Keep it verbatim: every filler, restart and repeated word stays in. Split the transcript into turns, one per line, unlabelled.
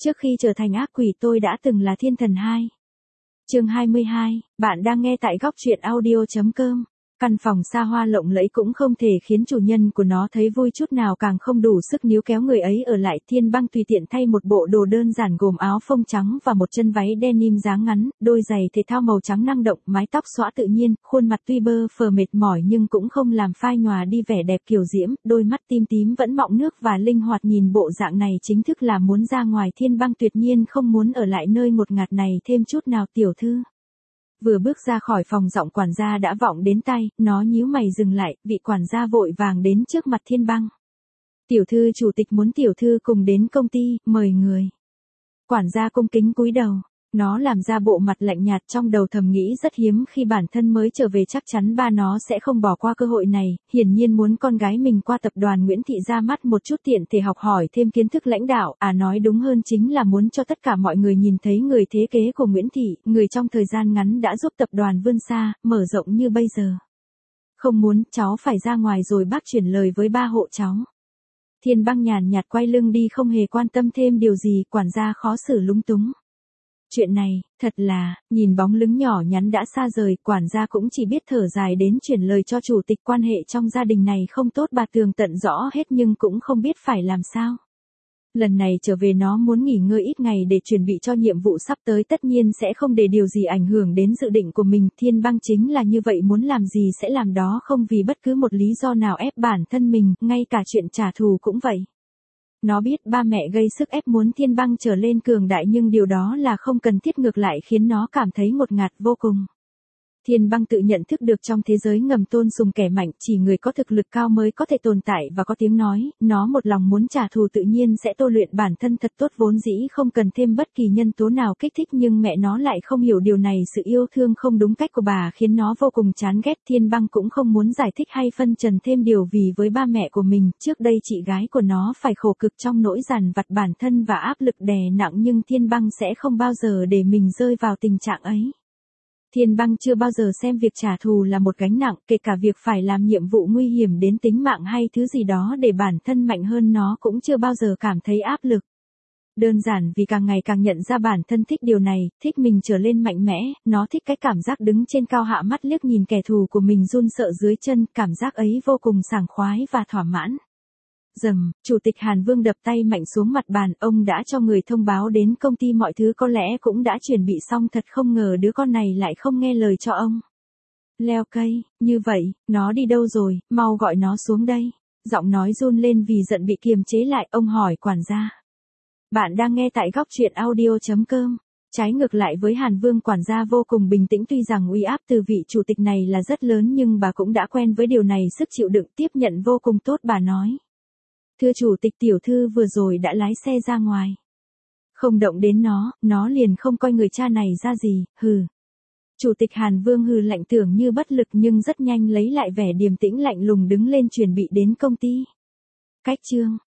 Trước khi trở thành ác quỷ tôi đã từng là thiên thần hai. Chương hai mươi hai, bạn đang nghe tại góc truyện audio chấm com. Căn phòng xa hoa lộng lẫy cũng không thể khiến chủ nhân của nó thấy vui chút nào, càng không đủ sức níu kéo người ấy ở lại. Thiên Băng tùy tiện thay một bộ đồ đơn giản gồm áo phông trắng và một chân váy denim dáng ngắn, đôi giày thể thao màu trắng năng động, mái tóc xõa tự nhiên, khuôn mặt tuy bơ phờ mệt mỏi nhưng cũng không làm phai nhòa đi vẻ đẹp kiều diễm, đôi mắt tim tím vẫn mọng nước và linh hoạt. Nhìn bộ dạng này chính thức là muốn ra ngoài. Thiên Băng tuyệt nhiên không muốn ở lại nơi ngột ngạt này thêm chút nào. Tiểu thư. Vừa bước ra khỏi phòng giọng quản gia đã vọng đến tai, nó nhíu mày dừng lại, vị quản gia vội vàng đến trước mặt Thiên Băng. Tiểu thư chủ tịch muốn tiểu thư cùng đến công ty, mời người. Quản gia cung kính cúi đầu, nó làm ra bộ mặt lạnh nhạt, trong đầu thầm nghĩ rất hiếm khi bản thân mới trở về, chắc chắn ba nó sẽ không bỏ qua cơ hội này, hiển nhiên muốn con gái mình qua tập đoàn Nguyễn Thị ra mắt một chút tiện thể học hỏi thêm kiến thức lãnh đạo, à nói đúng hơn chính là muốn cho tất cả mọi người nhìn thấy người thế kế của Nguyễn Thị, người trong thời gian ngắn đã giúp tập đoàn vươn xa, mở rộng như bây giờ. Không muốn, cháu phải ra ngoài rồi, bác chuyển lời với ba hộ cháu. Thiên Băng nhàn nhạt quay lưng đi, không hề quan tâm thêm điều gì. Quản gia khó xử lúng túng. Chuyện này, thật là, nhìn bóng lưng nhỏ nhắn đã xa rời, quản gia cũng chỉ biết thở dài đến chuyển lời cho chủ tịch. Quan hệ trong gia đình này không tốt, bà tường tận rõ hết nhưng cũng không biết phải làm sao. Lần này trở về nó muốn nghỉ ngơi ít ngày để chuẩn bị cho nhiệm vụ sắp tới, tất nhiên sẽ không để điều gì ảnh hưởng đến dự định của mình. Thiên Băng chính là như vậy, muốn làm gì sẽ làm đó, không vì bất cứ một lý do nào ép bản thân mình, ngay cả chuyện trả thù cũng vậy. Nó biết ba mẹ gây sức ép muốn Thiên Băng trở lên cường đại nhưng điều đó là không cần thiết, ngược lại khiến nó cảm thấy ngột ngạt vô cùng. Thiên Băng tự nhận thức được trong thế giới ngầm tôn sùng kẻ mạnh, chỉ người có thực lực cao mới có thể tồn tại và có tiếng nói, nó một lòng muốn trả thù tự nhiên sẽ tôi luyện bản thân thật tốt, vốn dĩ không cần thêm bất kỳ nhân tố nào kích thích, nhưng mẹ nó lại không hiểu điều này. Sự yêu thương không đúng cách của bà khiến nó vô cùng chán ghét. Thiên Băng cũng không muốn giải thích hay phân trần thêm điều vì với ba mẹ của mình, trước đây chị gái của nó phải khổ cực trong nỗi dằn vặt bản thân và áp lực đè nặng, nhưng Thiên Băng sẽ không bao giờ để mình rơi vào tình trạng ấy. Thiên Băng chưa bao giờ xem việc trả thù là một gánh nặng, kể cả việc phải làm nhiệm vụ nguy hiểm đến tính mạng hay thứ gì đó để bản thân mạnh hơn, nó cũng chưa bao giờ cảm thấy áp lực. Đơn giản vì càng ngày càng nhận ra bản thân thích điều này, thích mình trở lên mạnh mẽ, nó thích cái cảm giác đứng trên cao hạ mắt liếc nhìn kẻ thù của mình run sợ dưới chân, cảm giác ấy vô cùng sảng khoái và thỏa mãn. Dầm, Chủ tịch Hàn Vương đập tay mạnh xuống mặt bàn, ông đã cho người thông báo đến công ty, mọi thứ có lẽ cũng đã chuẩn bị xong, thật không ngờ đứa con này lại không nghe lời cho ông. Leo cây, như vậy, nó đi đâu rồi, mau gọi nó xuống đây. Giọng nói run lên vì giận bị kiềm chế lại, ông hỏi quản gia. Bạn đang nghe tại góc truyện audio chấm com. Trái ngược lại với Hàn Vương, quản gia vô cùng bình tĩnh, tuy rằng uy áp từ vị chủ tịch này là rất lớn nhưng bà cũng đã quen với điều này, sức chịu đựng tiếp nhận vô cùng tốt. Bà nói. Thưa chủ tịch, tiểu thư vừa rồi đã lái xe ra ngoài. Không động đến nó, nó liền không coi người cha này ra gì, hừ. Chủ tịch Hàn Vương hừ lạnh, tưởng như bất lực nhưng rất nhanh lấy lại vẻ điềm tĩnh lạnh lùng, đứng lên chuẩn bị đến công ty. Cách chương.